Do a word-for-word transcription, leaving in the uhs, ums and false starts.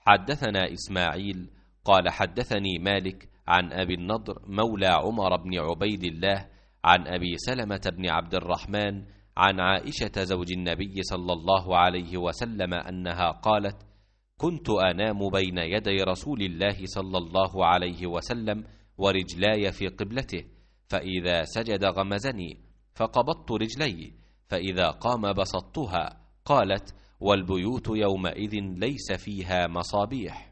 حدثنا إسماعيل قال حدثني مالك عن أبي النضر مولى عمر بن عبيد الله عن أبي سلمة بن عبد الرحمن عن عائشة زوج النبي صلى الله عليه وسلم أنها قالت: كنت أنام بين يدي رسول الله صلى الله عليه وسلم ورجلاي في قبلته، فإذا سجد غمزني فقبضت رجلي، فإذا قام بسطتها. قالت: والبيوت يومئذ ليس فيها مصابيح.